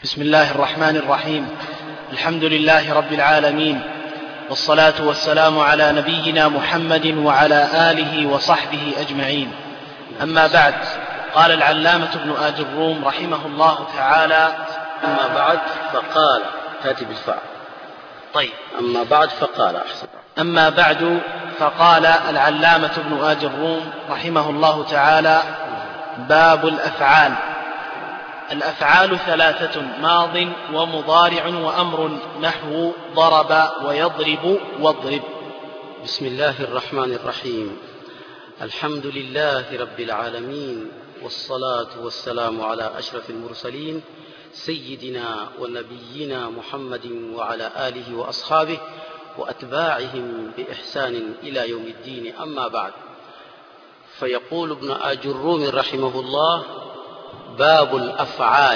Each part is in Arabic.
بسم الله الرحمن الرحيم. الحمد لله رب العالمين، والصلاة والسلام على نبينا محمد وعلى آله وصحبه أجمعين. أما بعد، قال العلامة ابن آج الروم رحمه الله تعالى: أما بعد فقال، تأتي بالفعل. طيب، أما بعد فقال أحسن. أما بعد فقال العلامة ابن آج الروم رحمه الله تعالى: باب الأفعال. الأفعال ثلاثة: ماض ومضارع وأمر، نحو ضرب ويضرب واضرب. بسم الله الرحمن الرحيم. الحمد لله رب العالمين، والصلاة والسلام على أشرف المرسلين سيدنا ونبينا محمد وعلى آله وأصحابه وأتباعهم بإحسان إلى يوم الدين. أما بعد، فيقول ابن آج الروم رحمه الله: باب الأفعال.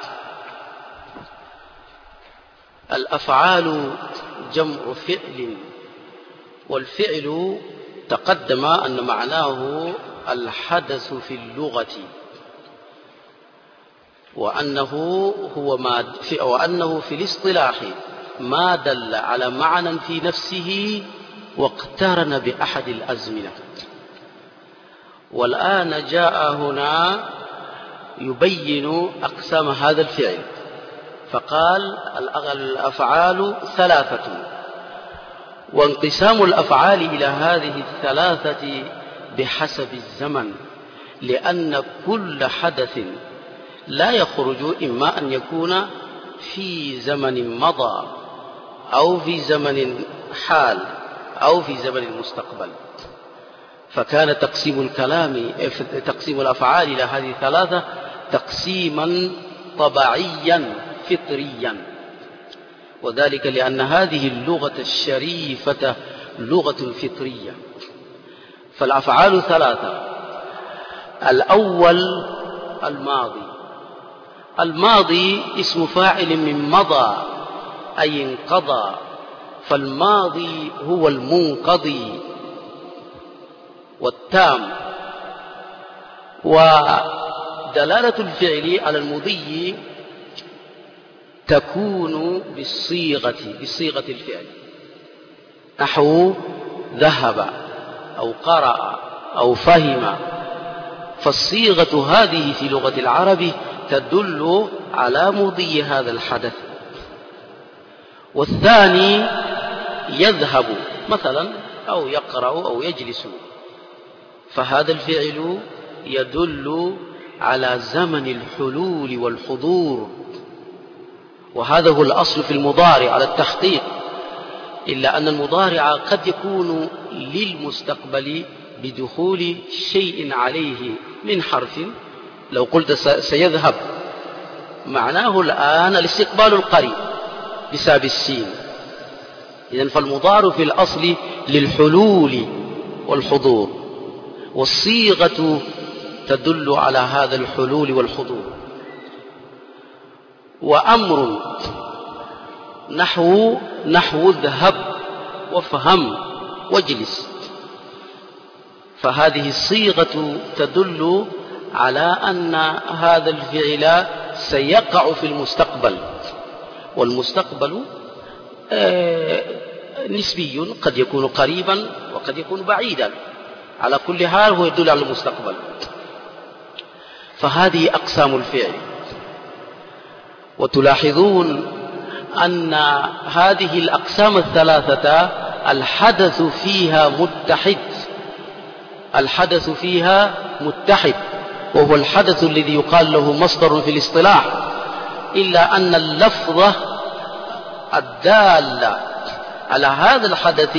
الأفعال جمع فعل، والفعل تقدم أن معناه الحدث في اللغة، وأنه في الاصطلاح ما دل على معنى في نفسه واقترن بأحد الأزمنة. والآن جاء هنا يبين أقسام هذا الفعل، فقال: الأفعال ثلاثة، وانقسام الأفعال إلى هذه الثلاثة بحسب الزمن، لأن كل حدث لا يخرج إما أن يكون في زمن مضى أو في زمن حال أو في زمن مستقبل. فكان تقسيم الأفعال إلى هذه الثلاثة تقسيما طبيعيا فطريا، وذلك لأن هذه اللغة الشريفة لغة فطرية. فالأفعال ثلاثة: الأول الماضي اسم فاعل من مضى أي انقضى، فالماضي هو المنقضي والتام. ودلالة الفعل على المضي تكون بصيغة الفعل، نحو ذهب أو قرأ أو فهم. فالصيغة هذه في لغة العرب تدل على مضي هذا الحدث. والثاني يذهب مثلا أو يقرأ أو يجلس، فهذا الفعل يدل على زمن الحلول والحضور، وهذا هو الأصل في المضارع على التحقيق، إلا أن المضارع قد يكون للمستقبل بدخول شيء عليه من حرف. لو قلت سيذهب، معناه الآن الاستقبال القريب بسبب السين. إذن فالمضارع في الأصل للحلول والحضور، والصيغة تدل على هذا الحلول والحضور. وأمر نحو اذهب وافهم واجلس، فهذه الصيغة تدل على أن هذا الفعل سيقع في المستقبل، والمستقبل نسبي، قد يكون قريبا وقد يكون بعيدا، على كل حال هو يدل على المستقبل. فهذه أقسام الفعل. وتلاحظون أن هذه الأقسام الثلاثة الحدث فيها متحد، وهو الحدث الذي يقال له مصدر في الاصطلاح، إلا أن اللفظة الدالة على هذا الحدث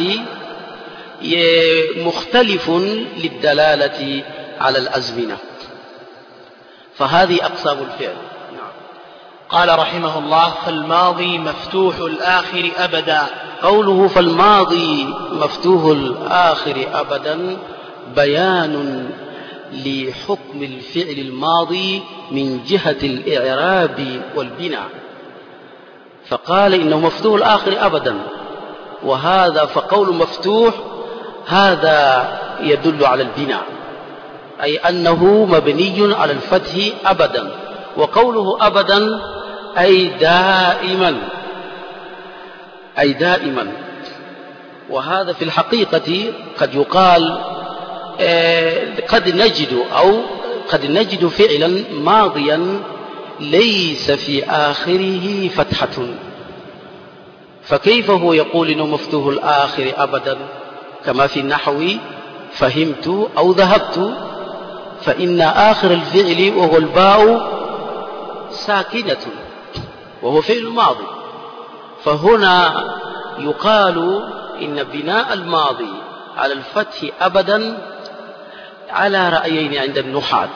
مختلف للدلالة على الأزمنة. فهذه أقسام الفعل. قال رحمه الله: فالماضي مفتوح الآخر أبدا. قوله فالماضي مفتوح الآخر أبدا بيان لحكم الفعل الماضي من جهة الإعراب والبناء، فقال إنه مفتوح الآخر أبدا، وهذا فقول مفتوح هذا يدل على البناء، أي أنه مبني على الفتح أبدا. وقوله أبدا أي دائما، أي دائما. وهذا في الحقيقة قد يقال قد نجد فعلا ماضيا ليس في آخره فتحة، فكيف هو يقول إنه مفتوح الآخر أبدا؟ كما في النحو فهمت أو ذهبت، فإن آخر الفعل وهو الباء ساكنة وهو فعل ماضي. فهنا يقال إن بناء الماضي على الفتح أبدا على رأيين عند النحاة.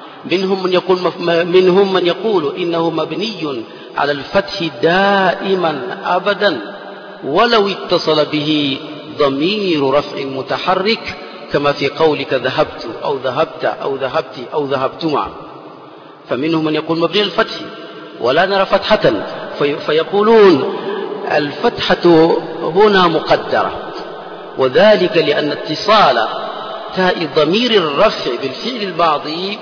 منهم من يقول إنه مبني على الفتح دائما أبدا ولو اتصل به ضمير رفع متحرك، كما في قولك ذهبت أو ذهبت أو ذهبت أو ذهبتما. فمنهم من يقول مبني على الفتح ولا نرى فتحة، فيقولون الفتحة هنا مقدرة، وذلك لأن اتصال تاء ضمير الرفع بالفعل الماضي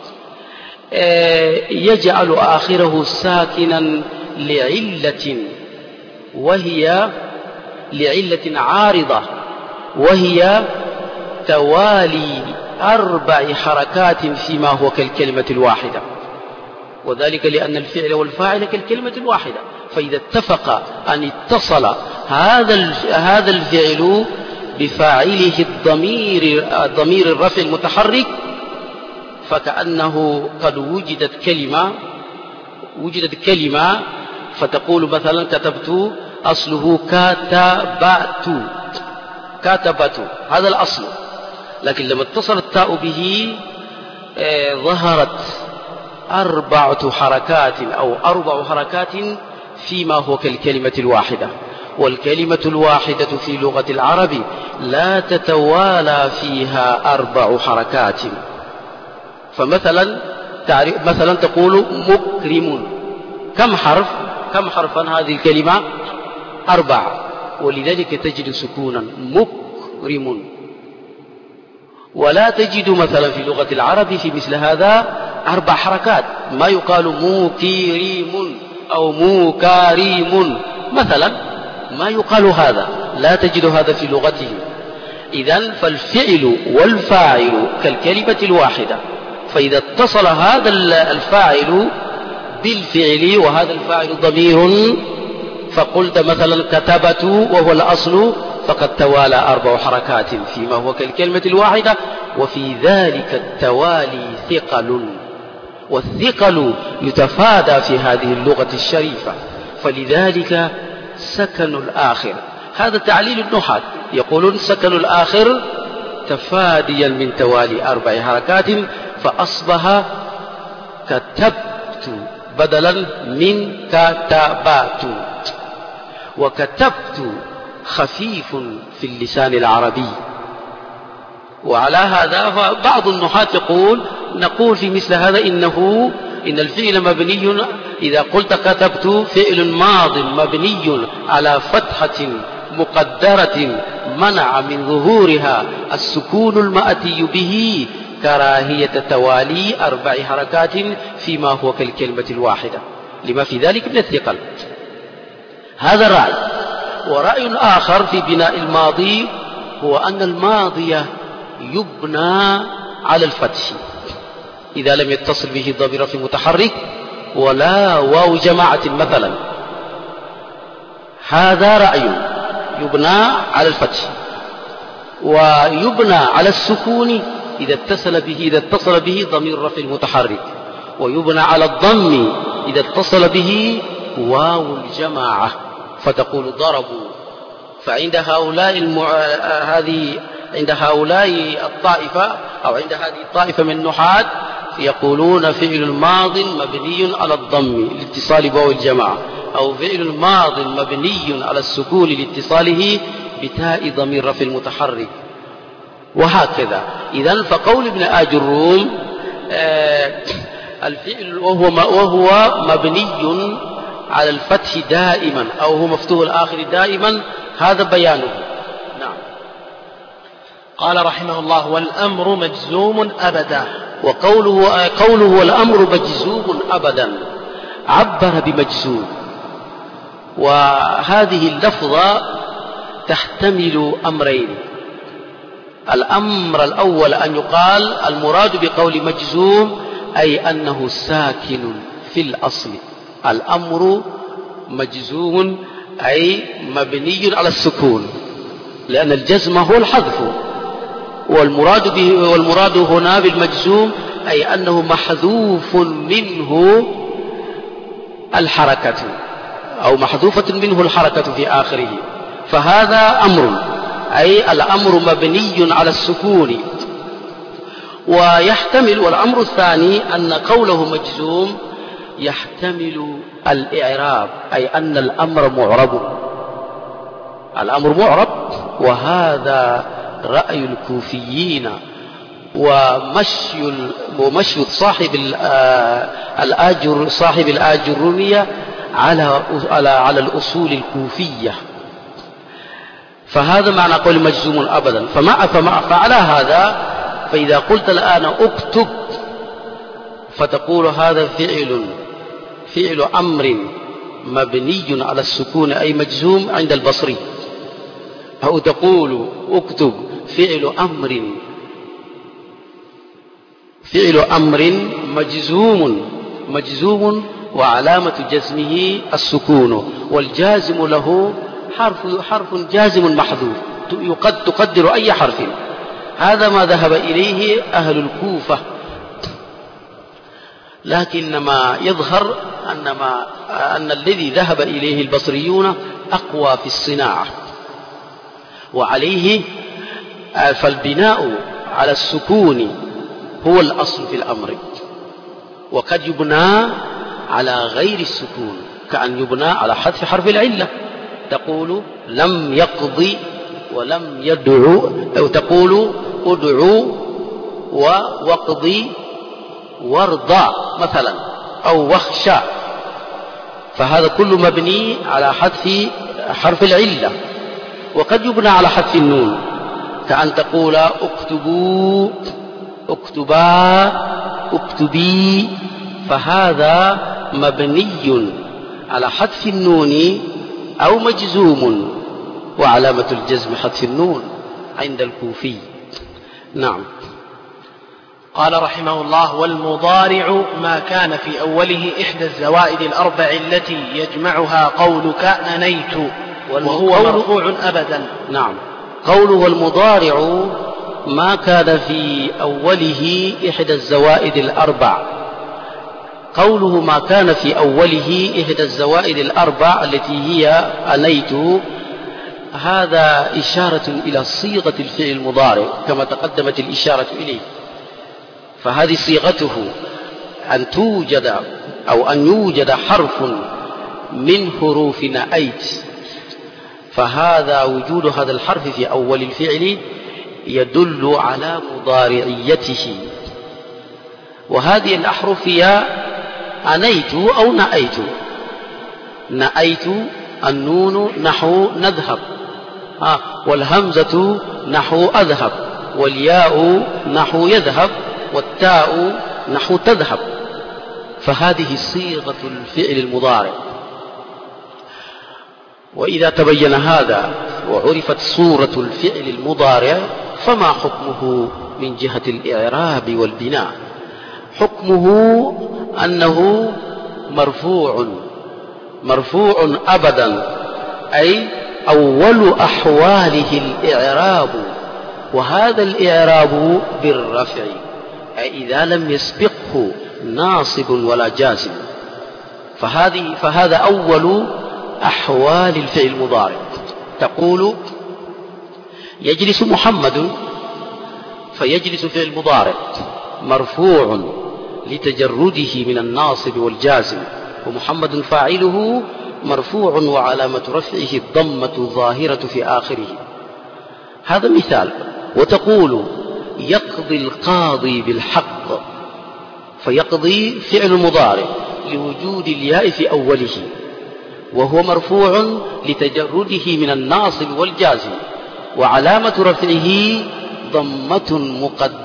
يجعل آخره ساكنا لعلة، وهي لعلة عارضة، وهي توالي 4 حركات فيما هو كالكلمة الواحدة، وذلك لأن الفعل والفاعل كالكلمة الواحدة. فإذا اتفق أن اتصل هذا الفعل بفاعله ضمير الرفع المتحرك، فكأنه قد وجدت كلمة فتقول مثلا كتبت، أصله كاتبت، هذا الأصل. لكن لما اتصل التاء به ظهرت 4 حركات أو 4 حركات فيما هو كالكلمة الواحدة. والكلمة الواحدة في لغة العرب لا تتوالى فيها 4 حركات. فمثلا تقول مكرم، كم حرفا هذه الكلمة؟ 4، ولذلك تجد سكونا مكرم. ولا تجد مثلا في لغة العرب في مثل هذا 4 حركات، ما يقال موكريم أو موكاريم مثلا، ما يقال هذا، لا تجد هذا في لغتهم. إذن فالفعل والفاعل كالكلمة الواحدة، فإذا اتصل هذا الفاعل بالفعل وهذا الفاعل ضمير، فقلت مثلا كتبت وهو الأصل، فقد توالى 4 حركات فيما هو كالكلمة الواحدة، وفي ذلك التوالي ثقل، والثقل يتفادى في هذه اللغة الشريفة، فلذلك سكن الآخر. هذا تعليل النحاة، يقولون سكن الآخر تفاديا من توالي 4 حركات، فأصبح كتبت بدلا من كتبات. وكتبت خفيف في اللسان العربي، وعلى هذا بعض النحاة نقول في مثل هذا إن الفعل مبني، إذا قلت كتبت فعل ماض مبني على فتحة مقدرة منع من ظهورها السكون المأتي به كراهية توالي 4 حركات فيما هو كالكلمة الواحدة، لما في ذلك من الثقل. هذا رأي. ورأي آخر في بناء الماضي هو أن الماضي يبنى على الفتح إذا لم يتصل به ضمير في متحرك ولا واو جماعة مثلا. هذا رأي، يبنى على الفتح، ويبنى على السكون إذا اتصل به ضمير رفع المتحرك، ويبنى على الضم إذا اتصل به واو الجماعة، فتقول ضربوا. فعند عند هؤلاء الطائفة أو عند هذه الطائفة من النحاة يقولون فعل ماض مبني على الضم لاتصال بواو الجماعة، أو فعل ماض مبني على السكون لاتصاله بتاء ضمير رفع المتحرك، وهكذا. إذن فقول ابن آج الروم الفعل وهو مبني على الفتح دائما أو هو مفتوح الآخر دائما، هذا بيانه. نعم. قال رحمه الله: والأمر مجزوم أبدا. وقوله والأمر مجزوم أبدا، عبر بمجزوم. وهذه اللفظة تحتمل أمرين. الأمر الأول أن يقال المراد بقول مجزوم أي أنه ساكن في الأصل. الأمر مجزوم أي مبني على السكون، لأن الجزم هو الحذف، والمراد هنا بالمجزوم أي أنه محذوف منه الحركة، أو محذوفة منه الحركة في آخره، فهذا أمر، أي الأمر مبني على السكون. ويحتمل، والأمر الثاني أن قوله مجزوم يحتمل الإعراب، أي أن الأمر معرب، الأمر معرب. وهذا رأي الكوفيين ومشي صاحب الآجرونية على الأصول الكوفية. فهذا معنى قول مجزوم أبدا. فعلى هذا فإذا قلت الآن اكتب، فتقول هذا فعل أمر مبني على السكون أي مجزوم عند البصري، أو تقول اكتب فعل أمر مجزوم وعلامة جزمه السكون، والجازم له حرف جازم محذوف، تقدر أي حرف. هذا ما ذهب إليه أهل الكوفة، لكن ما يظهر أن الذي ذهب إليه البصريون أقوى في الصناعة، وعليه فالبناء على السكون هو الأصل في الأمر، وقد يبنى على غير السكون، كأن يبنى على حذف حرف العلة، تقول لم يقضي ولم يدعو، أو تقول ادعو واقضي وارضى مثلا، أو واخشى، فهذا كله مبني على حذف حرف العلة. وقد يبنى على حذف النون، كأن تقول اكتبوا، اكتبا، اكتبي، فهذا مبني على حذف النون أو مجزوم، وعلامة الجزم حذف النون عند الكوفي. نعم. قال رحمه الله: والمضارع ما كان في أوله إحدى الزوائد الأربع التي يجمعها قولك ننيت، وهو مرفوع أبدا. نعم. قوله والمضارع ما كان في أوله إحدى الزوائد الأربع، قوله ما كان في أوله إحدى الزوائد الأربع التي هي أنيت، هذا إشارة إلى صيغة الفعل المضارع كما تقدمت الإشارة إليه. فهذه صيغته أن توجد أو أن يوجد حرف من حروف نأيت، فهذا وجود هذا الحرف في أول الفعل يدل على مضارعيته. وهذه الأحرف هي أنيت أو نأيت. نأيت النون نحو نذهب، والهمزة نحو أذهب، والياء نحو يذهب، والتاء نحو تذهب، فهذه صيغة الفعل المضارع. وإذا تبين هذا وعرفت صورة الفعل المضارع، فما حكمه من جهة الإعراب والبناء؟ حكمه أنه مرفوع أبدا، أي أول أحواله الإعراب، وهذا الإعراب بالرفع، أي إذا لم يسبقه ناصب ولا جازم، فهذا أول أحوال الفعل المضارع. تقول يجلس محمد، فيجلس فعل مضارع مرفوع لتجرده من الناصب والجازم، ومحمد فاعله مرفوع وعلامة رفعه الضمة الظاهرة في آخره. هذا مثال. وتقول يقضي القاضي بالحق، فيقضي فعل مضارع لوجود الياء في أوله، وهو مرفوع لتجرده من الناصب والجازم، وعلامة رفعه ضمة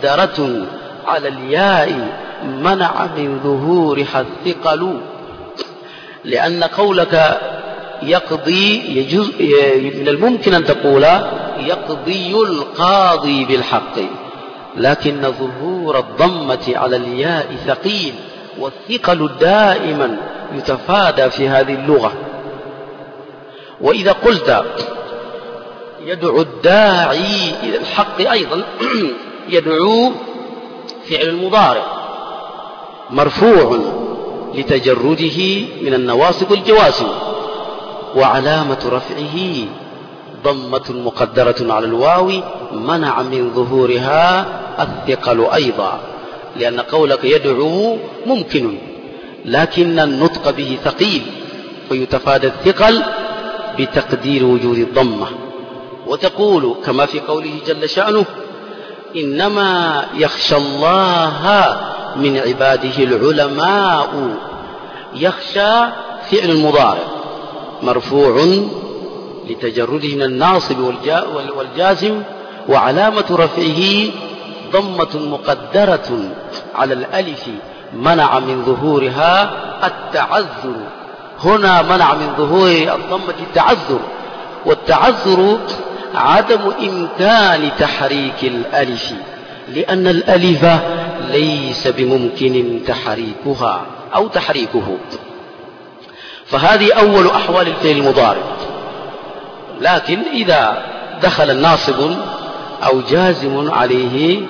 مقدرة على الياء منع من ظهورها الثقل. لأن قولك يقضي يجوز، من الممكن أن تقول يقضي القاضي بالحق، لكن ظهور الضمة على الياء ثقيل، والثقل دائما يتفادى في هذه اللغة. وإذا قلت يدعو الداعي إلى الحق أيضا يدعو فعل المضارع مرفوع لتجرده من النواصب والجوازم، وعلامة رفعه ضمة مقدرة على الواو منع من ظهورها الثقل أيضا، لأن قولك يدعو ممكن لكن النطق به ثقيل، فيتفادى الثقل بتقدير وجود الضمة. وتقول كما في قوله جل شأنه إنما يخشى الله من عباده العلماء. يخشى فعل المضارع مرفوع لتجرده من الناصب والجازم، وعلامة رفعه ضمة مقدرة على الألف منع من ظهورها التعذر. هنا منع من ظهور الضمة التعذر، والتعذر عدم إمكان تحريك الألف، لأن الألف ليس بممكن تحريكها أو تحريكه. فهذه أول أحوال الفعل المضارع. لكن إذا دخل الناصب أو جازم عليه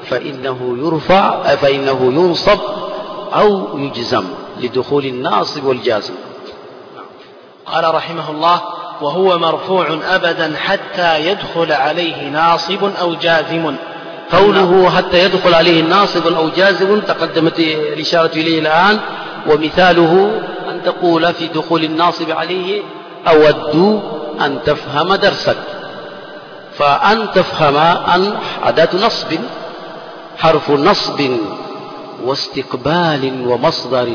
فإنه ينصب أو يجزم لدخول الناصب والجازم. قال رحمه الله وهو مرفوع أبدا حتى يدخل عليه ناصب أو جازم. قوله حتى يدخل عليه ناصب أو جازم تقدمت الإشارة إليه الآن، ومثاله أن تقول في دخول الناصب عليه أود أن تفهم درسك، فأن تفهم أن أداة نصب حرف نصب واستقبال ومصدر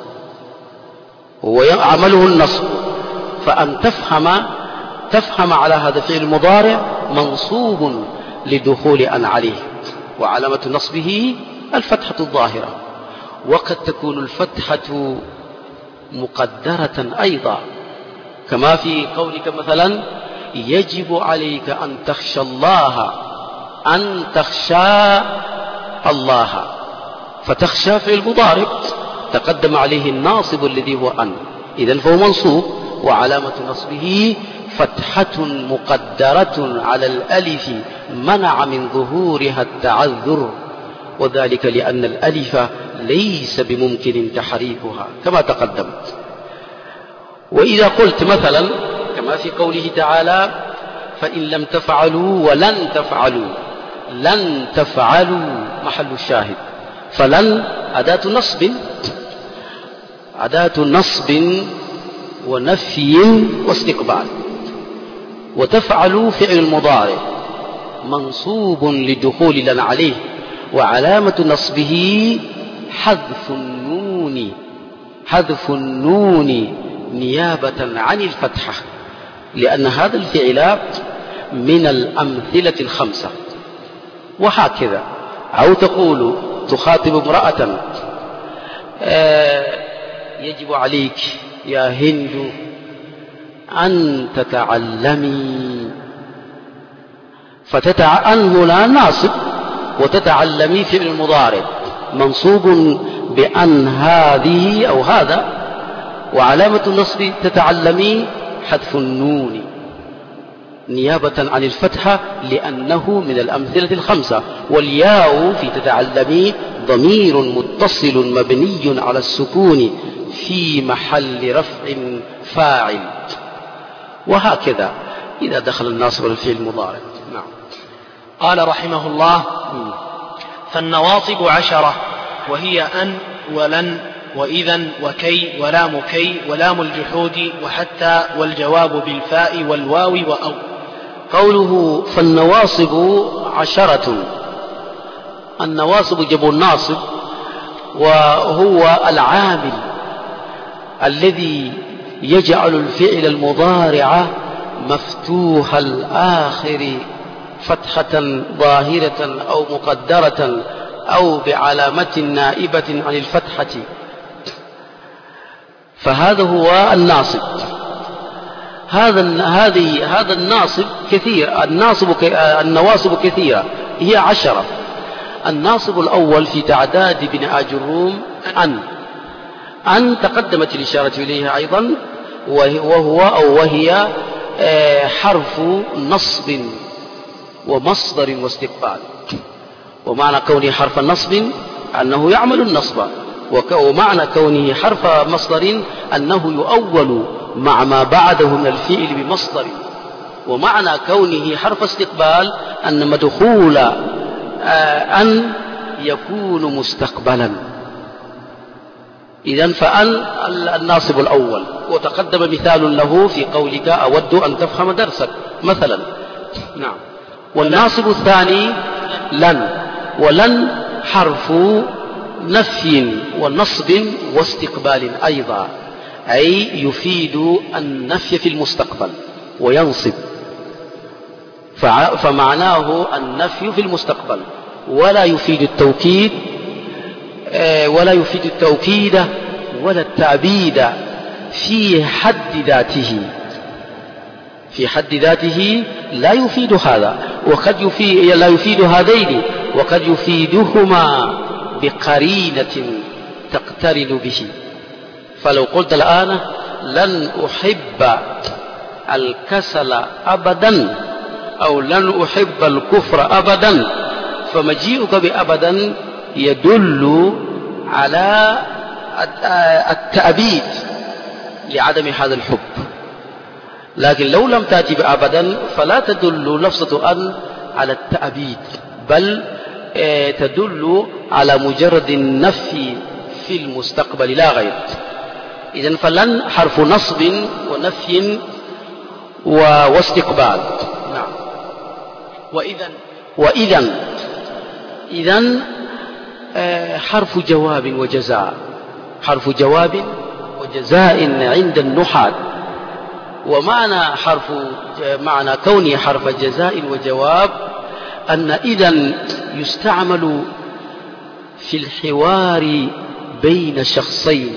ويعمله النصب، فأن تفهم على هذا الفعل المضارع منصوب لدخول أن عليه، وعلامة نصبه الفتحة الظاهرة، وقد تكون الفتحة مقدرة أيضا، كما في قولك مثلا يجب عليك أن تخشى الله، أن تخشى الله، فتخشى في المضارع تقدم عليه الناصب الذي هو أن، إذن فهو منصوب، وعلامة نصبه فتحة مقدرة على الألف منع من ظهورها التعذر، وذلك لأن الألف ليس بممكن تحريكها كما تقدم. وإذا قلت مثلا كما في قوله تعالى فإن لم تفعلوا ولن تفعلوا، لن تفعلوا محل الشاهد، فلن أداة نصب ونفي واستقبال، وتفعلوا فعل المضارع منصوب لدخول لن عليه، وعلامة نصبه حذف النون نيابة عن الفتحة، لأن هذا الفعل من الأمثلة الخمسة. وهكذا أو تقول تخاطب امرأة يجب عليك يا هند أن تتعلمي، أن هنا ناصب، وتتعلمي فعل المضارع منصوب بأن هذه أو هذا، وعلامة النصب تتعلمي حذف النون نيابة عن الفتحة لأنه من الأمثلة الخمسة، والياء في تتعلمي ضمير متصل مبني على السكون في محل رفع فاعل. وهكذا إذا دخل الناصب الفعل المضارع. نعم. قال رحمه الله فالنواصب 10، وهي أن ولن وإذا وكي ولام كي ولام الجحود وحتى والجواب بالفاء والواو وأو. قوله فالنواصب 10، النواصب جمع الناصب، وهو العامل الذي يجعل الفعل المضارع مفتوح الآخر فتحة ظاهرة أو مقدرة أو بعلامة نائبة عن الفتحة. فهذا هو الناصب. هذا الناصب كثير. النواصب كثيرة، هي 10. الناصب الأول في تعداد بن آجروم أن تقدمت الإشارة إليها أيضا، وهي حرف نصب ومصدر واستقبال. ومعنى كونه حرف نصب أنه يعمل النصب، ومعنى كونه حرف مصدر أنه يؤول مع ما بعده من الفعل بمصدر. ومعنى كونه حرف استقبال أن مدخول أن يكون مستقبلا. إذن فأن الناصب الأول. وتقدم مثال له في قولك أود أن تفهم درسك مثلا. نعم. والناصب الثاني لن، ولن حرف نفي ونصب واستقبال أيضا، أي يفيد النفي في المستقبل وينصب، فمعناه النفي في المستقبل، ولا يفيد التوكيد ولا التعبيد في حد ذاته لا يفيد هذا، لا يفيد هذين، وقد يفيدهما بقرينة تقترن به. فلو قلت الآن لن أحب الكسل أبدا أو لن أحب الكفر أبدا، فمجيئك بأبدا يدل على التأبيد لعدم هذا الحب. لكن لو لم تأتي بأبدا فلا تدل لفظة أن على التأبيد، بل تدل على مجرد النفي في المستقبل لا غير. إذن فلن حرف نصب ونفي واستقبال. نعم. إذن حرف جواب وجزاء، حرف جواب وجزاء عند النحاة. معنى كونه حرف جزاء وجواب أن إذن يستعمل في الحوار بين شخصين.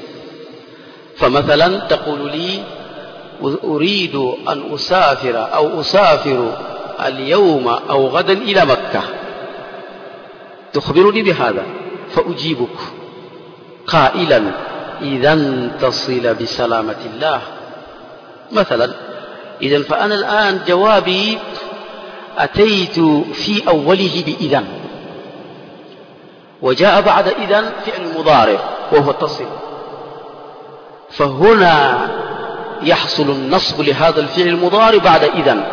فمثلا تقول لي أريد أن أسافر اليوم أو غدا إلى مكة، تخبرني بهذا، فأجيبك قائلا إذا تصل بسلامة الله مثلا. إذن فأنا الآن جوابي أتيت في أوله بإذن، وجاء بعد إذن فعل مضارع وهو تصل، فهنا يحصل النصب لهذا الفعل المضارع بعد إذن.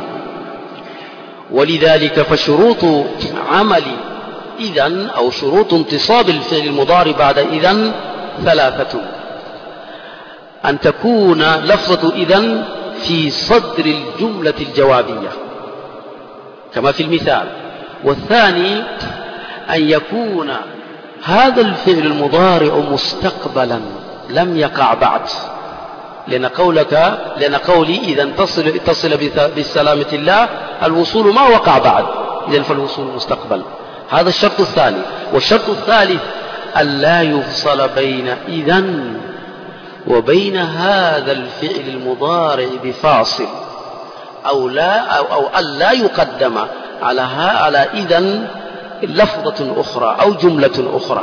ولذلك فشروط عمل إذن أو شروط انتصاب الفعل المضارع بعد إذن 3: أن تكون لفظة إذن في صدر الجملة الجوابية كما في المثال. والثاني أن يكون هذا الفعل المضارع مستقبلا لم يقع بعد، لأن قولي إذا اتصل بالسلامة الله الوصول ما وقع بعد، إذن فالوصول مستقبل. هذا الشرط الثاني. والشرط الثالث أن لا يفصل بين إذن وبين هذا الفعل المضارع بفاصل، أو أن لا يقدم على إذن لفظة أخرى أو جملة أخرى.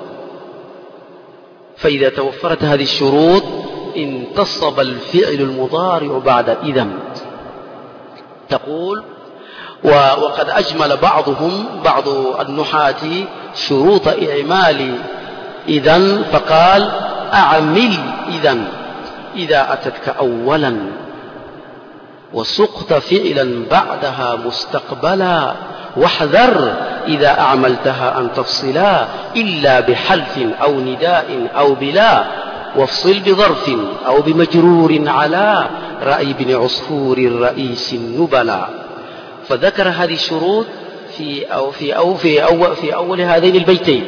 فإذا توفرت هذه الشروط انتصب الفعل المضارع بعد إذن. تقول وقد أجمل بعض النحاة شروط إعمال إذن، فقال أعمل إذن إذا أتتك أولا وسقت فعلا بعدها مستقبلا، واحذر إذا أعملتها أن تفصلا إلا بحلف أو نداء أو بلا، وافصل بظرف أو بمجرور على رأي بن عصفور الرئيس النبلا. فذكر هذه الشروط في أول هذين البيتين.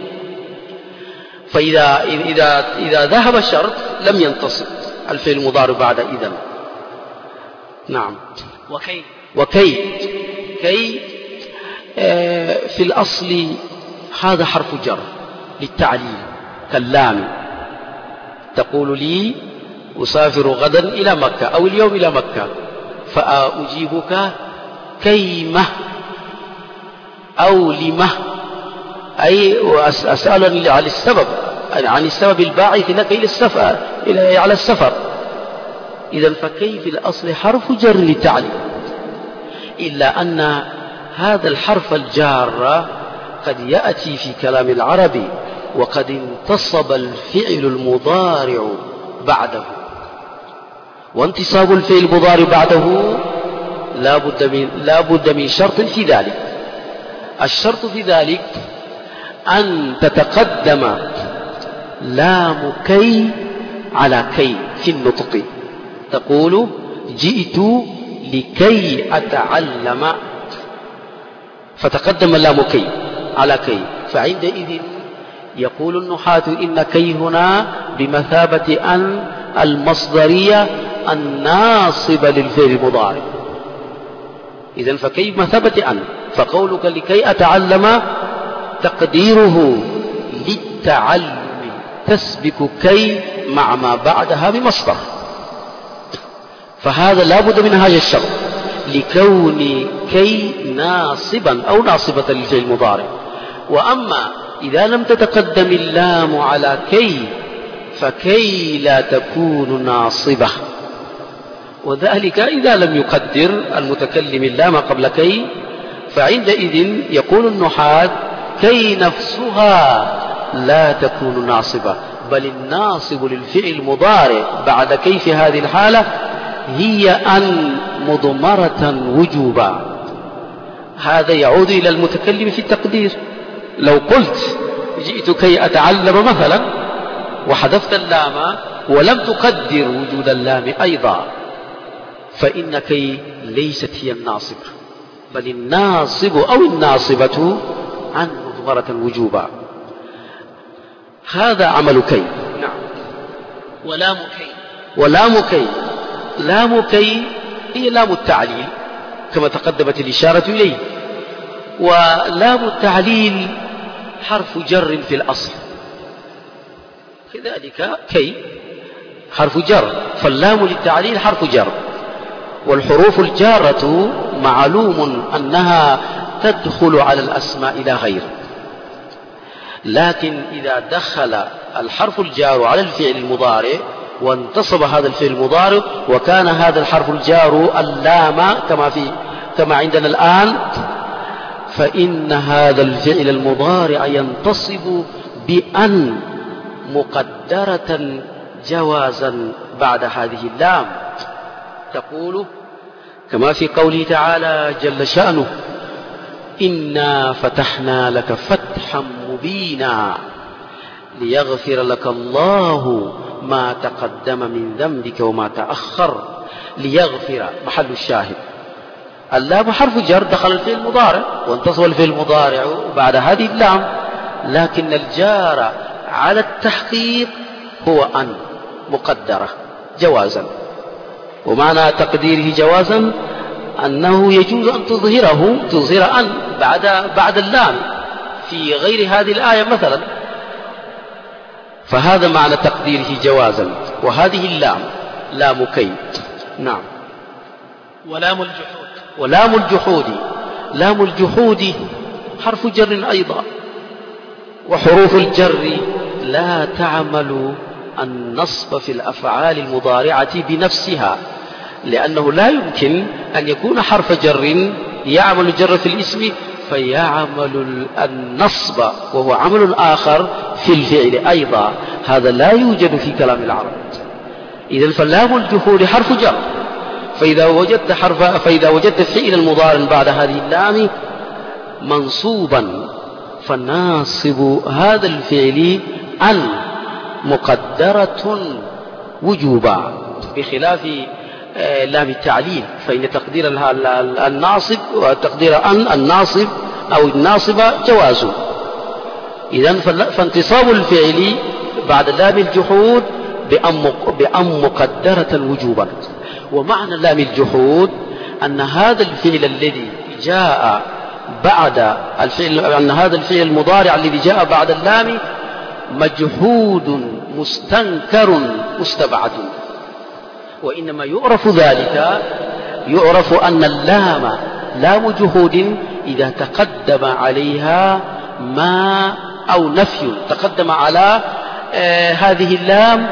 فإذا ذهب الشرط لم ينتصب الفعل المضارع بعد إذن. نعم. وكي في الأصل هذا حرف جر للتعليل كاللام، تقول لي أسافر غدا إلى مكة أو اليوم إلى مكة، فأجيبك كيمة أو لمة، أي أسأل عن السبب، عن السبب الباعث لك إلى السفر، على السفر. إذن فكي في الأصل حرف جر للتعليل، إلا أن هذا الحرف الجار قد يأتي في كلام العربي وقد انتصب الفعل المضارع بعده، وانتصاب الفعل المضارع بعده لا بد من شرط في ذلك. الشرط في ذلك أن تتقدم لام كي على كي في النطق، تقول جئت لكي أتعلم، فتقدم لام كي على كي، فعندئذ يقول النحاة إن كي هنا بمثابة أن المصدرية الناصبة للفعل المضارع. إذن فكي بمثابة أن، فقولك لكي أتعلم تقديره للتعلم تسبك كي مع ما بعدها بمصدر، فهذا لا بد من هذا الشرط لكون كي ناصبا أو ناصبة للفعل المضارع. وأما إذا لم تتقدم اللام على كي فكي لا تكون ناصبة، وذلك إذا لم يقدر المتكلم اللام قبل كي، فعندئذ يقول النحاة كي نفسها لا تكون ناصبة، بل الناصب للفعل المضارع بعد كي في هذه الحالة هي أن مضمرة وجوبا. هذا يعود إلى المتكلم في التقدير. لو قلت جئت كي أتعلم مثلا وحذفت اللام ولم تقدر وجود اللام أيضا، فإن كي ليست هي الناصبة، بل الناصب أو الناصبة عن مضمرة وجوبا. هذا عمل كي. نعم. ولام كي، ولام كي، لام كي هي لام التعليل كما تقدمت الإشارة إليه، ولام التعليل حرف جر في الأصل، كذلك كي حرف جر، فاللام للتعليل حرف جر. والحروف الجارة معلوم أنها تدخل على الأسماء لا غير، لكن إذا دخل الحرف الجار على الفعل المضارع وانتصب هذا الفعل المضارع وكان هذا الحرف الجار اللام كما عندنا الآن، فإن هذا الفعل المضارع ينتصب بأن مقدرة جوازا بعد هذه اللام، تقول كما في قوله تعالى جل شأنه إنا فتحنا لك فتحا مبينا ليغفر لك الله ما تقدم من ذنبك وما تأخر. ليغفر محل الشاهد، اللام حرف جر دخل الفعل المضارع وانتصب الفعل المضارع بعد هذه اللام، لكن الجار على التحقيق هو أن مقدرة جوازا، ومعنى تقديره جوازا أنه يجوز أن تظهر أن بعد اللام في غير هذه الآية مثلا، فهذا معنى تقديره جوازا. وهذه اللام لام كي. نعم. ولام الجحود، ولام الجحود، لام الجحود حرف جر أيضا، وحروف الجر لا تعمل النصب في الأفعال المضارعة بنفسها، لأنه لا يمكن أن يكون حرف جر يعمل الجر في الاسم فيعمل النصب وهو عمل آخر في الفعل أيضا، هذا لا يوجد في كلام العرب. إذن فلام الجحود حرف جر، فإذا وجدت فعل المضارع بعد هذه اللام منصوبا فناصب هذا الفعل أن مقدرة وجوبا، بخلاف لام التعليل فإن تقدير الناصب وتقدير أن الناصب أو الناصبة جواز. إذن فانتصاب الفعل بعد لام الجحود بأن مقدرة وجوبا. ومعنى لام الجحود أن هذا الفعل الذي جاء بعد الفعل، أن هذا الفعل المضارع الذي جاء بعد اللام مجحود مستنكر مستبعد. وإنما يعرف ذلك، يعرف أن اللام لام جهود إذا تقدم عليها ما أو نفي، تقدم على هذه اللام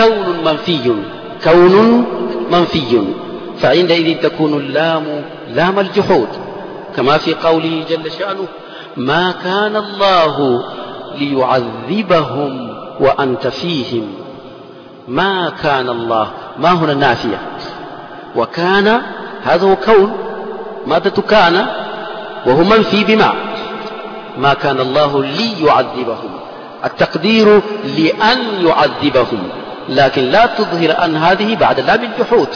كون منفي، فعندئذ تكون اللام لام الجحود، كما في قوله جل شأنه: ما كان الله ليعذبهم وأنت فيهم. ما كان الله، ما هنا نافية، وكان هذا هو كون، مادة كان وهو منفي بما، ما كان الله ليعذبهم، التقدير لأن يعذبهم، لكن لا تظهر أن هذه بعد لام الجحود،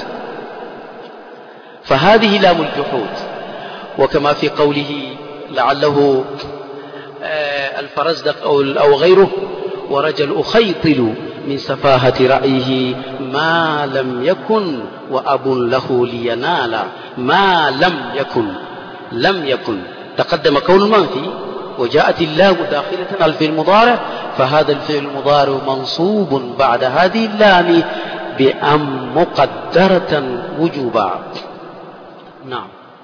فهذه لام الجحود. وكما في قوله لعله الفرزدق أو غيره: ورجل أخيطل من سفاهة رأيه ما لم يكن وأب له لينال. ما لم يكن تقدم كون منفي، وجاءت اللام داخلة على الفعل المضارع، فهذا الفعل المضارع منصوب بعد هذه اللام بأن مقدرة وجوبا. نعم.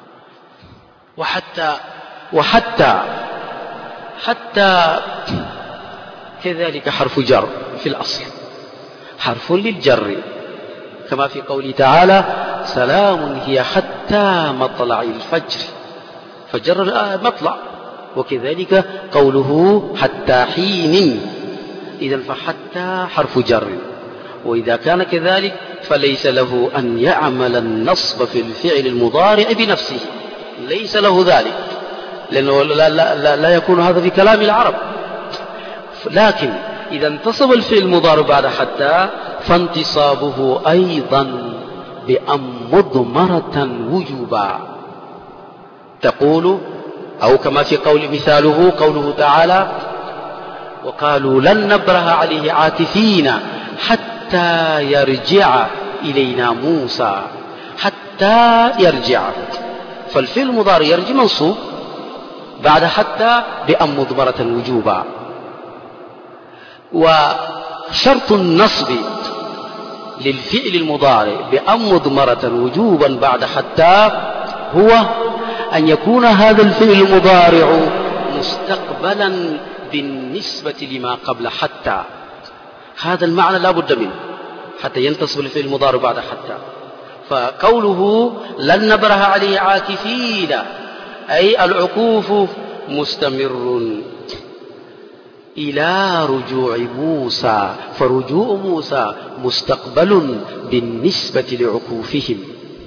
حتى كذلك حرف جر في الأصل، حرف للجر، كما في قوله تعالى: سلام هي حتى مطلع الفجر، فجر مطلع. وكذلك قوله حتى حين، إذن فحتى حرف جر، وإذا كان كذلك فليس له أن يعمل النصب في الفعل المضارع بنفسه، ليس له ذلك، لأنه لا يكون هذا في كلام العرب. لكن إذا انتصب الفعل المضارع بعد حتى فانتصابه أيضا بأن مضمرة وجوبا، تقول أو كما في مثاله قوله تعالى: وقالوا لن نبرح عليه عاكفين حتى يرجع إلينا موسى. حتى يرجع، فالفعل المضارع يرجع منصوب بعد حتى بأن مضمرة وجوبا. وشرط النصب للفعل المضارع بأن مضمرة وجوبا بعد حتى هو أن يكون هذا الفعل المضارع مستقبلا بالنسبة لما قبل حتى. هذا المعنى لا بد منه حتى ينتصب الفعل المضارع بعد حتى. فقوله لن نبرح عليه عاكفين، أي العكوف مستمر إلى رجوع موسى، فرجوع موسى مستقبل بالنسبة لعكوفهم،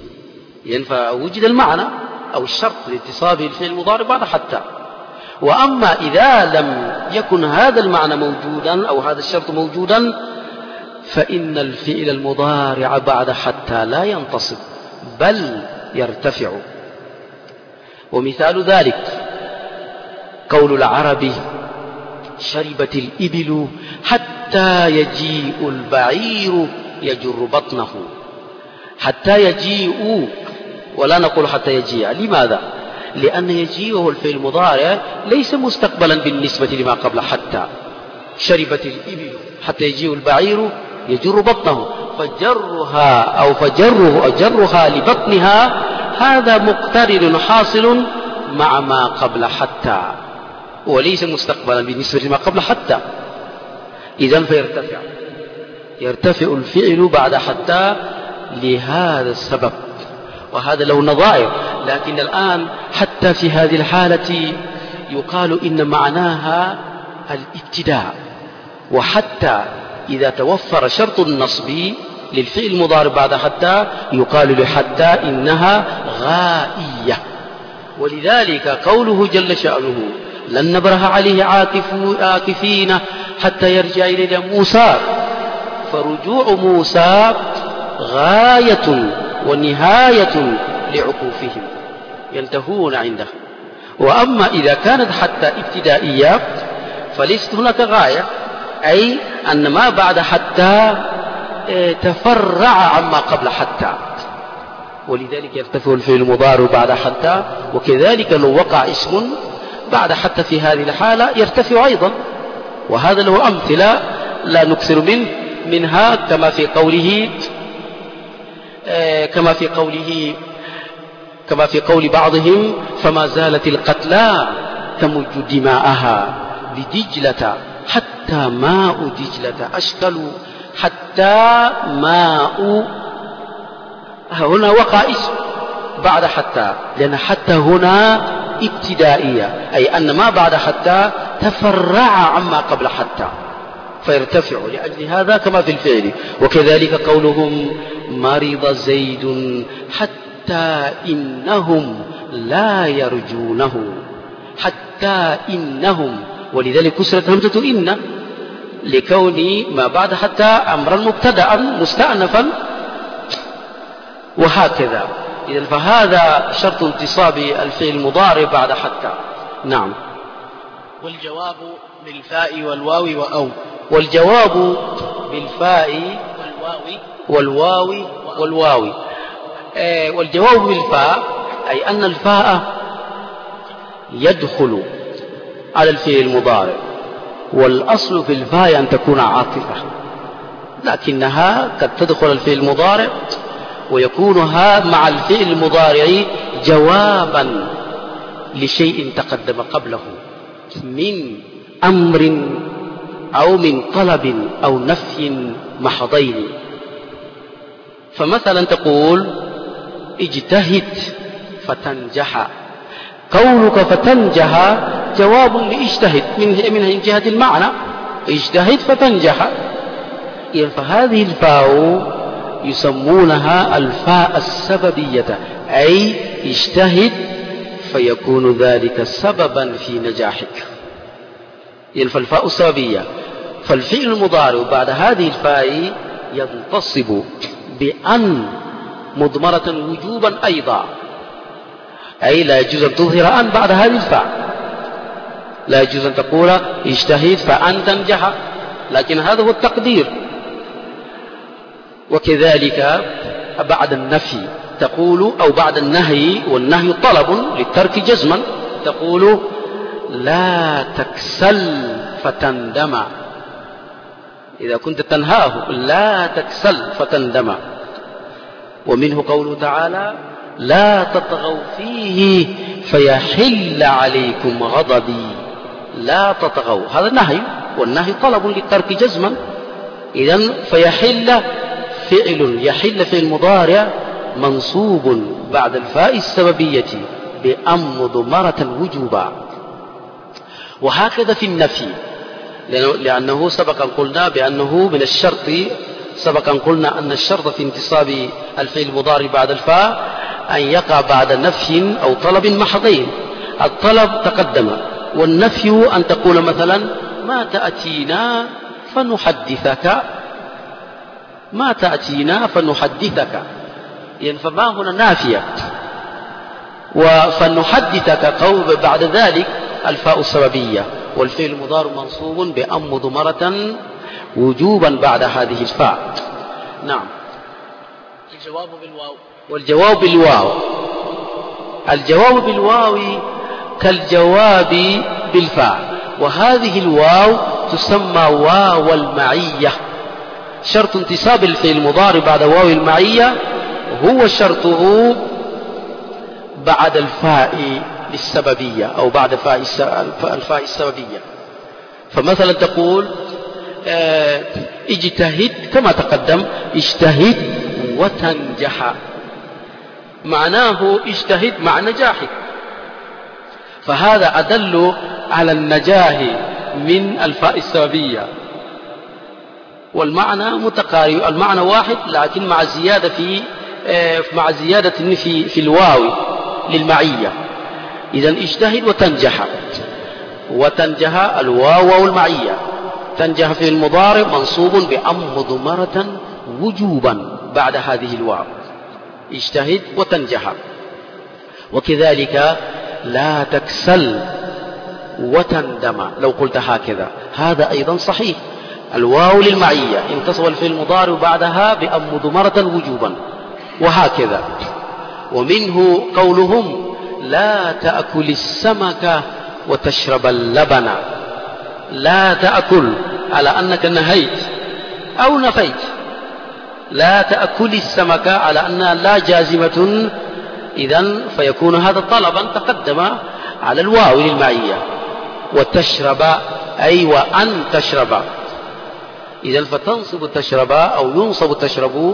فوجد المعنى أو الشرط لاتصابه الفعل المضارع بعد حتى. وأما إذا لم يكن هذا المعنى موجودا أو هذا الشرط موجودا فإن الفعل المضارع بعد حتى لا ينتصب بل يرتفع. ومثال ذلك قول العرب: شربت الإبل حتى يجيء البعير يجر بطنه. حتى يجيء، ولا نقول حتى يجيء. لماذا؟ لأن يجيء هو الفعل المضارع ليس مستقبلا بالنسبة لما قبل حتى. شربت الإبل حتى يجيء البعير يجر بطنه، فجرها أو جرها لبطنها هذا مقترن حاصل مع ما قبل حتى، وليس مستقبلا بالنسبة لما قبل حتى. إذن يرتفع الفعل بعد حتى لهذا السبب، وهذا له نظائر. لكن الآن حتى في هذه الحالة يقال إن معناها الابتداء. وحتى إذا توفر شرط النصب للفعل المضارع بعد حتى يقال لحتى إنها غائية. ولذلك قوله جل شأنه: لن نبرح عليه عاكفين حتى يرجع إلينا موسى، فرجوع موسى غاية ونهاية لعكوفهم، ينتهون عنده. وأما إذا كانت حتى ابتدائية فليست هناك غاية، أي أن ما بعد حتى تفرع عما قبل حتى، ولذلك يرتفع الفعل المضارع بعد حتى. وكذلك لو وقع اسم بعد حتى في هذه الحالة يرتفع أيضا، وهذا له أمثلة لا نكثر منها كما في قول بعضهم: فما زالت القتلى تمج دماءها بدجلة حتى ماء دجلة أشكل حتى ماء. هنا وقع اسم بعد حتى، لأن حتى هنا ابتدائية، أي أن ما بعد حتى تفرع عما قبل حتى فيرتفع لأجل هذا كما في الفعل. وكذلك قولهم: مرض زيد حتى إنهم لا يرجونه، حتى إنهم، ولذلك كسرت همزة إن لكون ما بعد حتى أمرا مبتدأ مستأنفا، وهكذا. إذن فهذا شرط انتصاب الفعل المضارع بعد حتى. نعم. والجواب بالفاء والواو وأو. والجواب بالفاء والواو. والجواب بالفاء أي أن الفاء يدخل على الفعل المضارع، والأصل في الفاء أن تكون عاطفة، لكنها قد تدخل الفعل المضارع ويكونها مع الفعل المضارع جوابا لشيء تقدم قبله من أمر أو من طلب أو نفي محضين. فمثلا تقول: اجتهد فتنجح. قولك فتنجح جواب لاجتهد من جهة المعنى، اجتهد فتنجح. فهذه الفاء يسمونها الفاء السببية، أي اجتهد فيكون ذلك سببا في نجاحك. فالفاء السببية. فالفعل المضارع بعد هذه الفاء ينتصب بأن مضمرة وجوبا أيضا، أي لا يجوز أن تظهر أن بعد هذه الفاء، لا يجوز أن تقول اجتهد فأن تنجح، لكن هذا هو التقدير. وكذلك بعد النفي تقول، أو بعد النهي، والنهي طلب للترك جزما، تقول: لا تكسل فتندم. إذا كنت تنهاه لا تكسل فتندم. ومنه قوله تعالى: لا تطغوا فيه فيحل عليكم غضبي. لا تطغوا، هذا نهي، والنهي طلب للترك جزما. إذن فيحل فعل، يحل في المضارع منصوب بعد الفاء السببية بأن مضمرة وجوبا. وهكذا في النفي، لأنه سبقا قلنا بأنه من الشرط، سبقا قلنا أن الشرط في انتصاب الفعل المضارع بعد الفاء أن يقع بعد نفي أو طلب محضين. الطلب تقدم، والنفي أن تقول مثلا: ما تأتينا فنحدثك، ما تأتينا فنحدثك. فما هنا نافية، فنحدثك قول بعد ذلك الفاء السببية، والفعل المضارع منصوب بأن مضمرة وجوبا بعد هذه الفاء. نعم. الجواب بالواو. والجواب بالواو. الجواب بالواو كالجواب بالفاء، وهذه الواو تسمى واو المعية. شرط انتصاب الفعل المضارع بعد واو المعية هو شرطه بعد الفاء للسببية، أو بعد الفاء السببية. فمثلا تقول: اجتهد، كما تقدم: اجتهد وتنجح. معناه اجتهد مع نجاحك، فهذا أدل على النجاح من الفاء السببية. والمعنى متقارب، المعنى واحد، لكن مع زيادة في الواو للمعية. إذن اجتهد وتنجح. وتنجح الواو والمعية. تنجح في المضارع منصوب بأن مضمرة وجوبا بعد هذه الواو. اجتهد وتنجح. وكذلك لا تكسل وتندم، لو قلت هكذا هذا أيضا صحيح. الواو للمعية انتصب الفعل المضارع بعدها بأن مضمرة وجوبا، وهكذا. ومنه قولهم: لا تأكل السمك وتشرب اللبن. لا تأكل على أنك نهيت أو نفيت، لا تأكل السمك على أنها لا جازمة، إذن فيكون هذا طلبا تقدم على الواو للمعية. وتشرب أي وأن تشرب، إذن فتنصب تشرب أو ينصب تشرب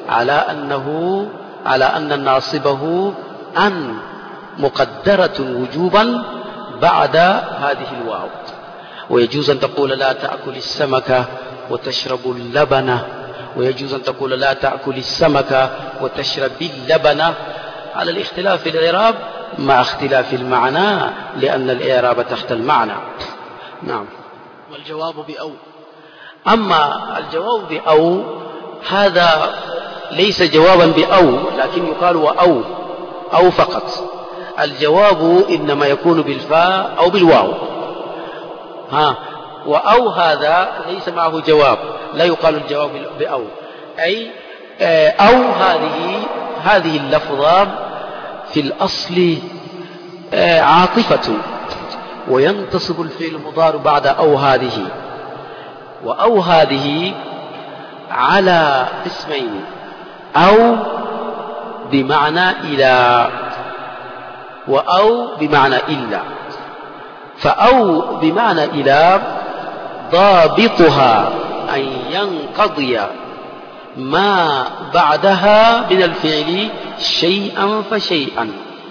على أن ناصبه أن مقدرة وجوبا بعد هذه الواو. ويجوز أن تقول لا تأكل السمك وتشرب اللبن، ويجوز أن تقول لا تأكل السمك وتشرب اللبن، على الاختلاف في الإعراب مع اختلاف المعنى، لأن الإعراب تحت المعنى. نعم. والجواب بأو. أما الجواب بأو هذا ليس جوابا بأو، لكن يقال وأو أو فقط. الجواب إنما يكون بالفاء أو بالواو. وأو هذا ليس معه جواب، لا يقال الجواب بأو، أي أو هذه اللفظة في الأصل عاطفة، وينتصب الفعل المضارع بعد أو هذه. وأو هذه على قسمين: أو بمعنى إلى، وأو بمعنى إلا. فأو بمعنى إلى ضابطها أن ينقضي ما بعدها من الفعل شيئا فشيئا.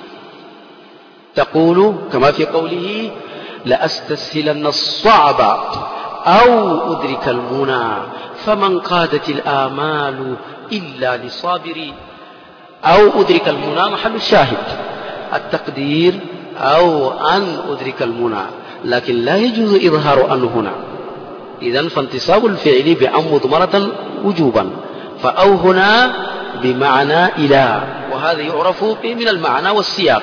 تقول كما في قوله لأستسهلن الصعب أو أدرك المنى فمن قادت الآمال إلا لصابرين. أو أدرك المنى محل الشاهد، التقدير أو أن أدرك المنى، لكن لا يجوز إظهار أن هنا. إذن فانتصاب الفعل بأن مضمرة وجوبا، فأو هنا بمعنى إلى، وهذا يعرف من المعنى والسياق.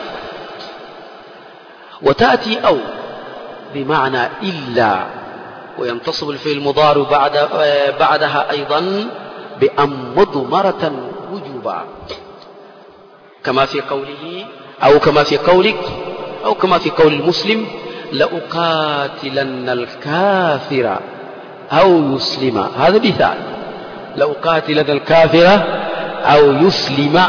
وتأتي أو بمعنى إلا، وينتصب الفعل المضارع بعدها أيضا بأن مضمرة وجوبا، كما في قوله أو كما في قولك أو كما في قول المسلم لأقاتلن الكافر أو يسلم. هذا مثال، لأقاتلن الكافر أو يسلم.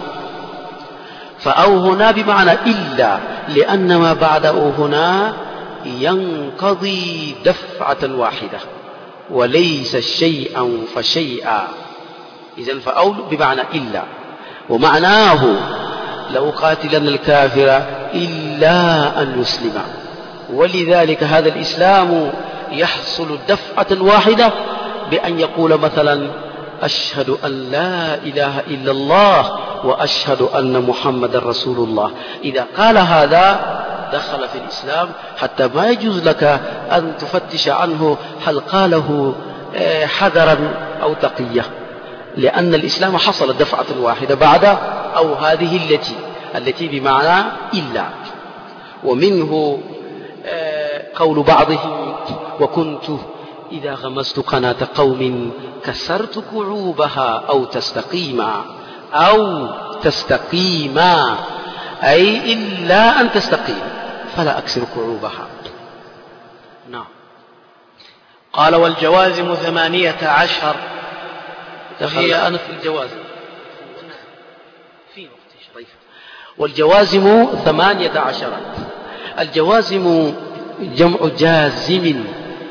فأو هنا بمعنى إلا، لأن ما بعده هنا ينقضي دفعة واحدة وليس شيئا فشيئا. إذن فأو بمعنى إلا، ومعناه لأقاتلن الكافر إلا أن يسلم. ولذلك هذا الإسلام يحصل دفعة واحدة بأن يقول مثلا أشهد أن لا إله إلا الله وأشهد أن محمد رسول الله. إذا قال هذا دخل في الإسلام، حتى ما يجوز لك أن تفتش عنه هل قاله حذرا أو تقية، لأن الإسلام حصل دفعة واحدة بعد أو هذه التي بمعنى إلا. ومنه قول بعضهم وكنت إذا غمست قناة قوم كسرت كعوبها أو تستقيما أي إلا أن تستقيم فلا أكسر كعوبها. نعم. قال والجوازم 18. هي أنا في الجوازم والجوازم 18. الجوازم جمع جازم،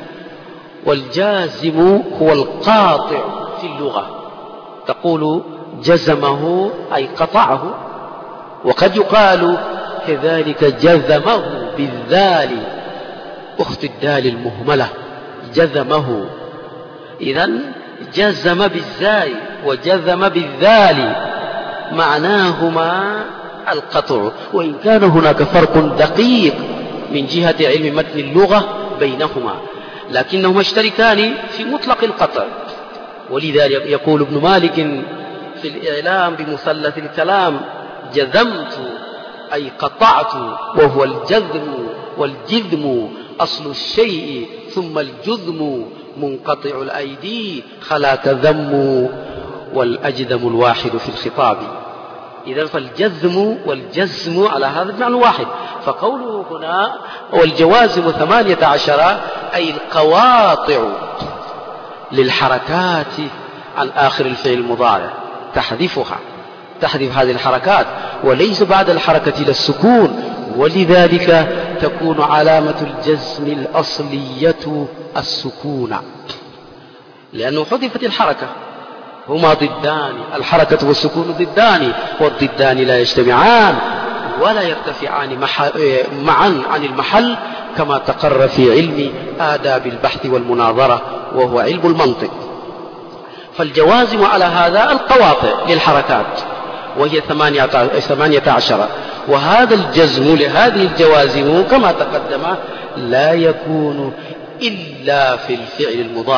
والجازم هو القاطع في اللغة. تقول جزمه أي قطعه، وقد يقال كذلك جزمه بالذال أخت الدال المهملة، جزمه. إذن جزم بالزاي وجزم بالذال معناهما القطع، وإن كان هناك فرق دقيق من جهة علم متن اللغة بينهما، لكنهما اشتركان في مطلق القطع. ولذلك يقول ابن مالك في الإعلام بمثلث الكلام جذمت أي قطعت، وهو الجذم والجذم أصل الشيء ثم الجذم منقطع الأيدي خلاك ذم والأجذم الواحد في الخطاب. إذا فالجزم والجزم على هذا المعنى واحد. فقوله هنا والجوازم 18 أي القواطع للحركات عن آخر الفعل المضارع، تحذف هذه الحركات، وليس بعد الحركة إلى السكون، ولذلك تكون علامة الجزم الأصلية السكون، لأنه حذفت الحركة. هما ضدان، الحركة والسكون ضدان، والضدان لا يجتمعان ولا يرتفعان معا عن المحل، كما تقرر في علم آداب البحث والمناظرة وهو علم المنطق. فالجوازم على هذا القواطع للحركات وهي 18، وهذا الجزم لهذه الجوازم كما تقدم لا يكون إلا في الفعل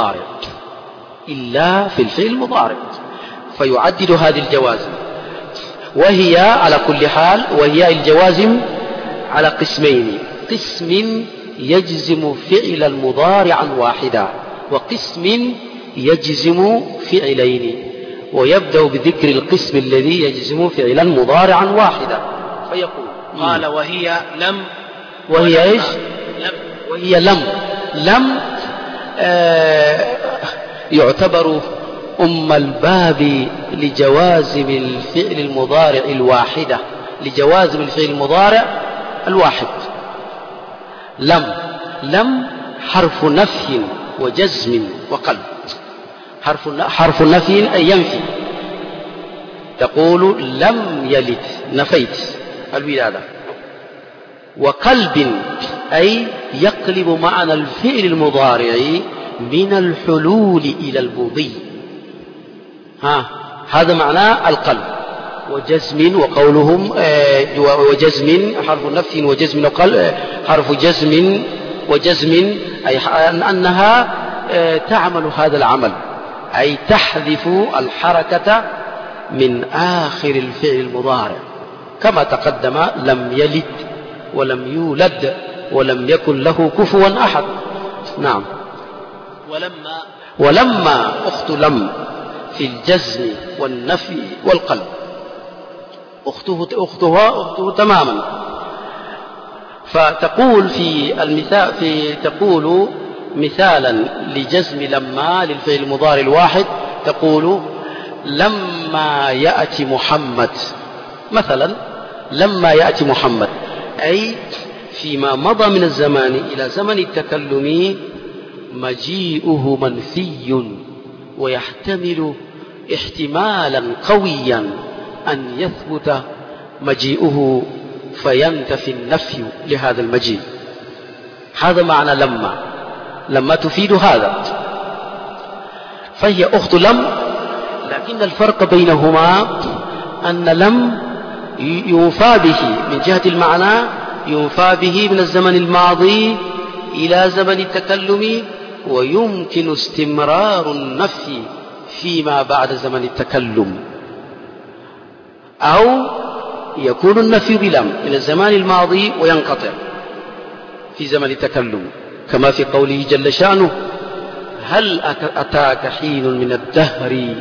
المضارع، فيعدد هذه الجوازم، وهي على كل حال وهي الجوازم على قسمين: قسم يجزم فعلا مضارعا واحدا، وقسم يجزم فعلين. ويبدأ بذكر القسم الذي يجزم فعلا مضارعا واحدا فيقول قال وهي لم. وهي ايش؟ وهي لم يعتبر أم الباب لجوازم الفعل المضارع الواحدة، لجوازم الفعل المضارع الواحد. لم حرف نفي وجزم وقلب. حرف نفي أي ينفي، تقول لم يلد، نفيت الولادة. وقلب أي يقلب معنى الفعل المضارع من الحلول إلى المضي، هذا معنى القلب. وجزم وقولهم وجزم حرف نفي وجزم وقلب، حرف جزم وجزم أي أنها تعمل هذا العمل، أي تحذف الحركة من آخر الفعل المضارع، كما تقدم لم يلد ولم يولد ولم يكن له كفوا أحد. نعم. ولما أخت لم في الجزم والنفي والقلب، أختها تماما. فتقول في المثال تقول مثالا لجزم لما للفعل المضارع الواحد، تقول لما يأتي محمد، مثلا لما يأتي محمد أي فيما مضى من الزمان إلى زمن التكلم مجيئه منفي، ويحتمل احتمالا قويا أن يثبت مجيئه فينتفي النفي لهذا المجيء. هذا معنى لما تفيد هذا، فهي أخت لم، لكن الفرق بينهما أن لم يوفى به من جهة المعنى، يوفى به من الزمن الماضي إلى زمن التكلم، ويمكن استمرار النفي فيما بعد زمن التكلم، أو يكون النفي بلم من الزمان الماضي وينقطع في زمن التكلم، كما في قوله جل شأنه هل أتاك حين من الدهر،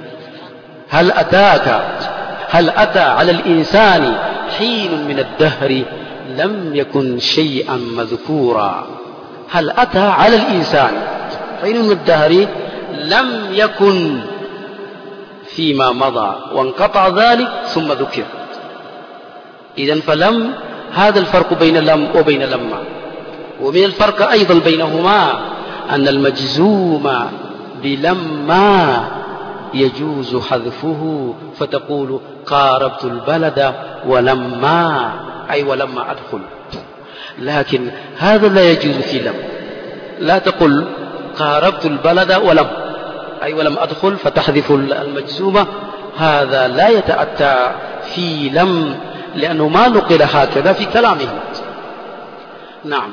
هل أتى على الإنسان حين من الدهر لم يكن شيئا مذكورا. هل أتى على الإنسان حين من الدهر لم يكن فيما مضى وانقطع ذلك ثم ذكر. إذن فلم، هذا الفرق بين لم وبين لما. ومن الفرق أيضا بينهما أن المجزوم بلما يجوز حذفه، فتقول قاربت البلد ولما، أي ولما أدخل. لكن هذا لا يجوز في لم، لا تقل قاربت البلد ولم، أي ولم أدخل فتحذف المجزومة، هذا لا يتأتى في لم، لأنه ما نقل هكذا في كلامه. نعم.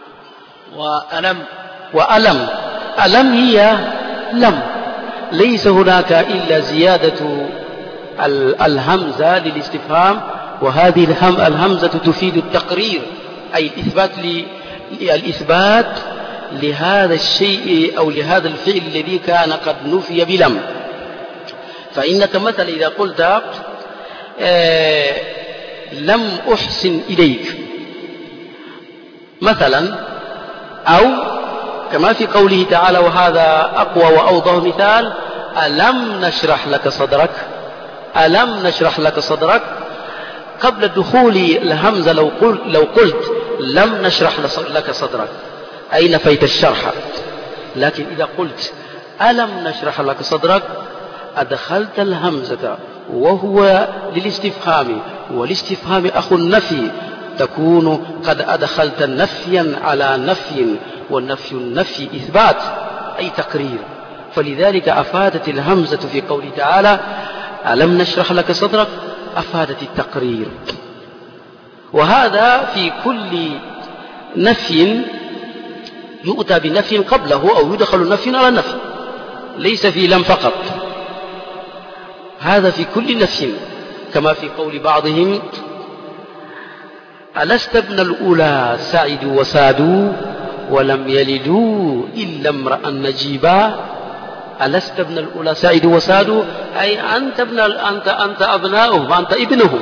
ألم هي لم، ليس هناك إلا زيادة الهمزة للاستفهام، وهذه الهمزة تفيد التقرير، أي الإثبات لهذا الشيء أو لهذا الفعل الذي كان قد نفي بلم. فإنك مثلا إذا قلت لم أحسن إليك مثلا، أو كما في قوله تعالى وهذا أقوى وأوضح مثال: ألم نشرح لك صدرك. ألم نشرح لك صدرك قبل دخول الهمزة لو قلت لم نشرح لك صدرك أي نفيت الشرح، لكن إذا قلت ألم نشرح لك صدرك أدخلت الهمزة وهو للاستفهام، والاستفهام أخو النفي، تكون قد أدخلت نفيا على نفي، والنفي إثبات أي تقرير. فلذلك أفادت الهمزة في قوله تعالى ألم نشرح لك صدرك أفادت التقرير. وهذا في كل نفي يؤتى بنفي قبله أو يدخل نفي على نفي، ليس في لم فقط، هذا في كل نفي. كما في قول بعضهم ألست ابن الأولى سعدوا وسادوا ولم يلدوا إلا امرأ نجيبا. ألست ابن الأولى سعدوا وسادوا أي أنت أبناؤهم وأنت ابنهم،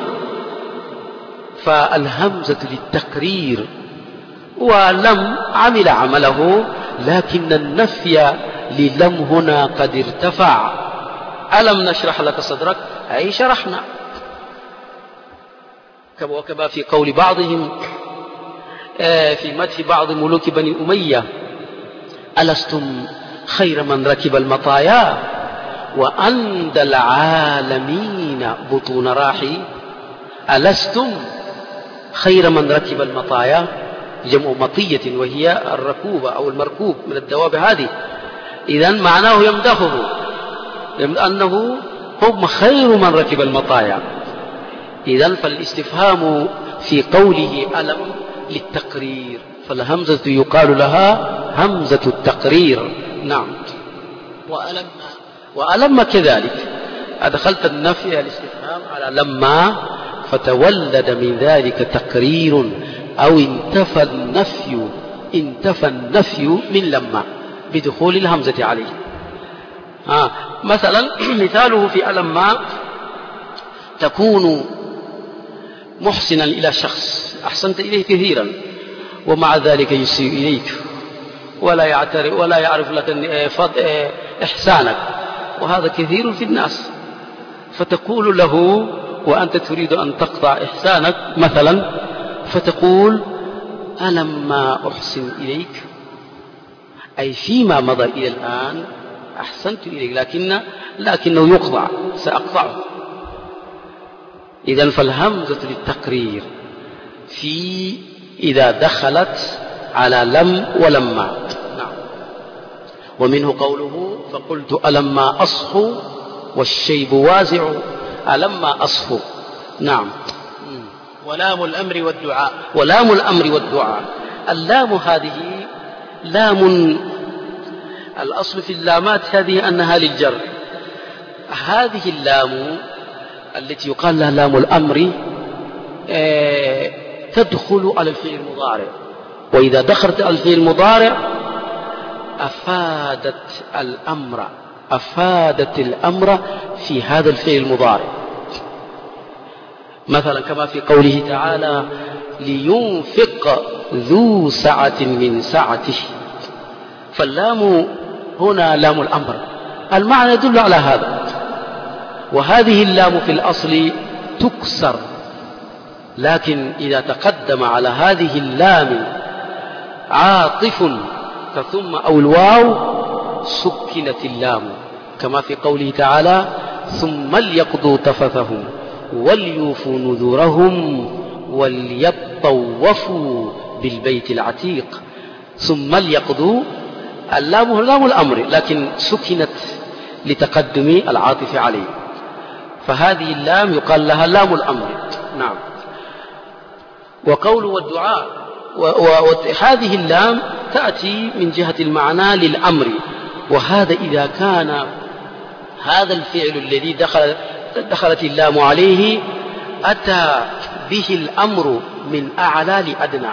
فالهمزة للتقرير، ولم عمل عمله، لكن النفي للم هنا قد ارتفع. ألم نشرح لك صدرك أي شرحنا. وكما في قول بعضهم في مدح بعض ملوك بني أمية ألستم خير من ركب المطايا وأندى العالمين بطون راحي. ألستم خير من ركب المطايا، جمع مطية وهي الركوبة أو المركوب من الدواب هذه، إذن معناه يمدحه أنه هم خير من ركب المطايا. إذن فالاستفهام في قوله ألم للتقرير، فالهمزة يقال لها همزة التقرير. نعم. وألم كذلك أدخلت النفي الاستفهام على لما، فتولد من ذلك تقرير أو انتفى النفي من لما بدخول الهمزة عليه. مثلا مثاله في ألما: تكون محسنا إلى شخص أحسنت إليه كثيرا ومع ذلك يسيء إليك ولا يعرف لك إحسانك، وهذا كثير في الناس. فتقول له وأنت تريد أن تقطع إحسانك مثلا، فتقول ألم ما أحسن إليك، أي فيما مضى إلى الآن أحسنت إليك لكنه يقطع، سأقطعه. إذن فالهمزة للتقرير إذا دخلت على لم ولما. نعم. ومنه قوله فقلت ألما أصحو والشيب وازع ألما أصحو. نعم. ولام الأمر والدعاء. ولام الأمر والدعاء، اللام هذه لام، الأصل في اللامات هذه أنها للجر. هذه اللام التي يقال لها لام الأمر تدخل على الفعل المضارع، وإذا دخلت على الفعل المضارع أفادت الأمر في هذا الفعل المضارع. مثلا كما في قوله تعالى لينفق ذو سعة من سعته، فاللام هنا لام الأمر، المعنى يدل على هذا. وهذه اللام في الأصل تكسر، لكن إذا تقدم على هذه اللام عاطف كثم أو الواو سكنت اللام، كما في قوله تعالى ثم ليقضوا تفثهم وليوفوا نذورهم وليطوفوا بالبيت العتيق. ثم ليقضوا، اللام لام الأمر لكن سكنت لتقدم العاطف عليه، فهذه اللام يقال لها لام الأمر. نعم. وقول والدعاء، وهذه اللام تأتي من جهة المعنى للأمر، وهذا إذا كان هذا الفعل الذي دخلت اللام عليه أتى به الأمر من أعلى لأدنى،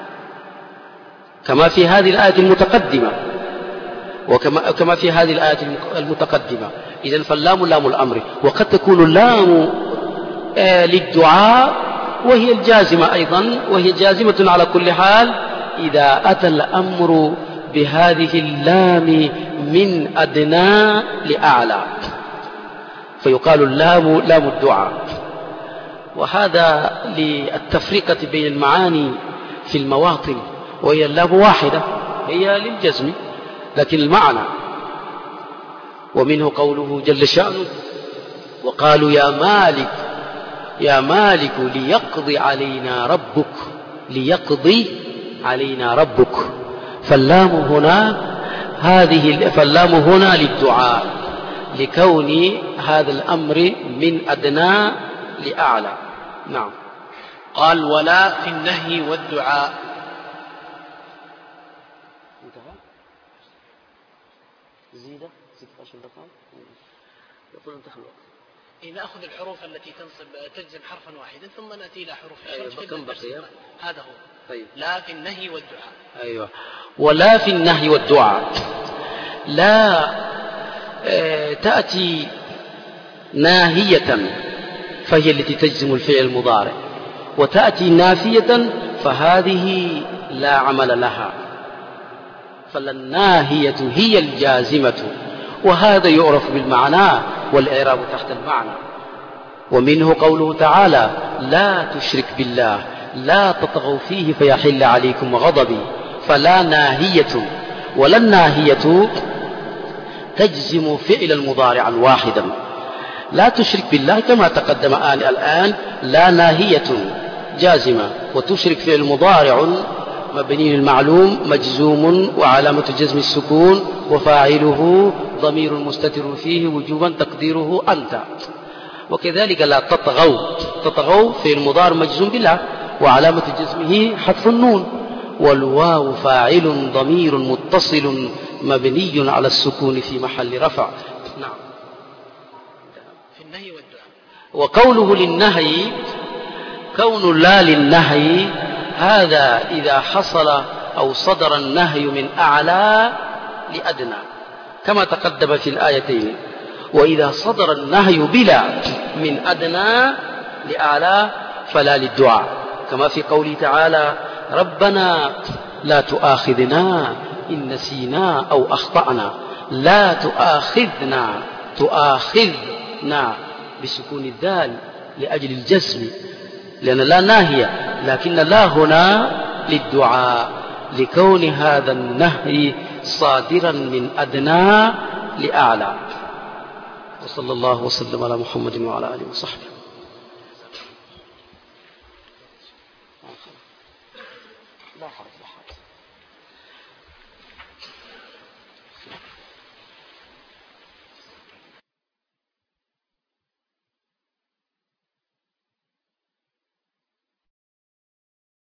كما في هذه الآية المتقدمة وكما في هذه الآية المتقدمة. إذن فاللام لام الأمر، وقد تكون اللام للدعاء، وهي الجازمة أيضا، وهي جازمة على كل حال إذا أتى الأمر بهذه اللام من أدنى لأعلى، فيقال اللام لام الدعاء. وهذا للتفرقة بين المعاني في المواطن، وهي اللام واحدة هي للجزم لكن المعنى. ومنه قوله جل شأنه وقالوا يا مالك ليقضي علينا ربك، فاللام هنا للدعاء لكون هذا الأمر من أدنى لأعلى. نعم. قال ولا في النهي والدعاء. نأخذ الحروف التي تجزم حرفا واحدا ثم نأتي إلى حروف الشرط. هذا هو. طيب. لا في النهي والدعاء. أيوة. ولا في النهي والدعاء لا تأتي ناهية فهي التي تجزم الفعل المضارع، وتأتي نافية فهذه لا عمل لها، فالناهية هي الجازمة، وهذا يعرف بالمعنى والإعراب تحت المعنى. ومنه قوله تعالى لا تشرك بالله لا تطغوا فيه فيحل عليكم غضبي، فلا ناهية، ولا الناهية تجزم فعلا مضارعا واحدا. لا تشرك بالله كما تقدم الآن لا ناهية جازمة، وتشرك فعل مضارع مبني المعلوم مجزوم وعلامة جزم السكون، وفاعله ضمير مستتر فيه وجوبا تقديره أنت. وكذلك لا تطغوا فعل مضارع مجزوم بالله وعلامة جزمه حذف النون، والواو فاعل ضمير متصل مبني على السكون في محل رفع. نعم. في النهي والدعاء. وقوله للنهي كون لا للنهي هذا إذا حصل أو صدر النهي من أعلى لأدنى كما تقدم في الآيتين، وإذا صدر النهي بلا من أدنى لأعلى فلا للدعاء، كما في قوله تعالى ربنا لا تؤاخذنا إن نسينا أو أخطأنا. لا تؤاخذنا بسكون الذال لأجل الجزم، لأن لا ناهية، لكن لا هنا للدعاء لكون هذا النهي صادرا من أدنى لأعلى. وصلى الله وسلم على محمد وعلى آله وصحبه.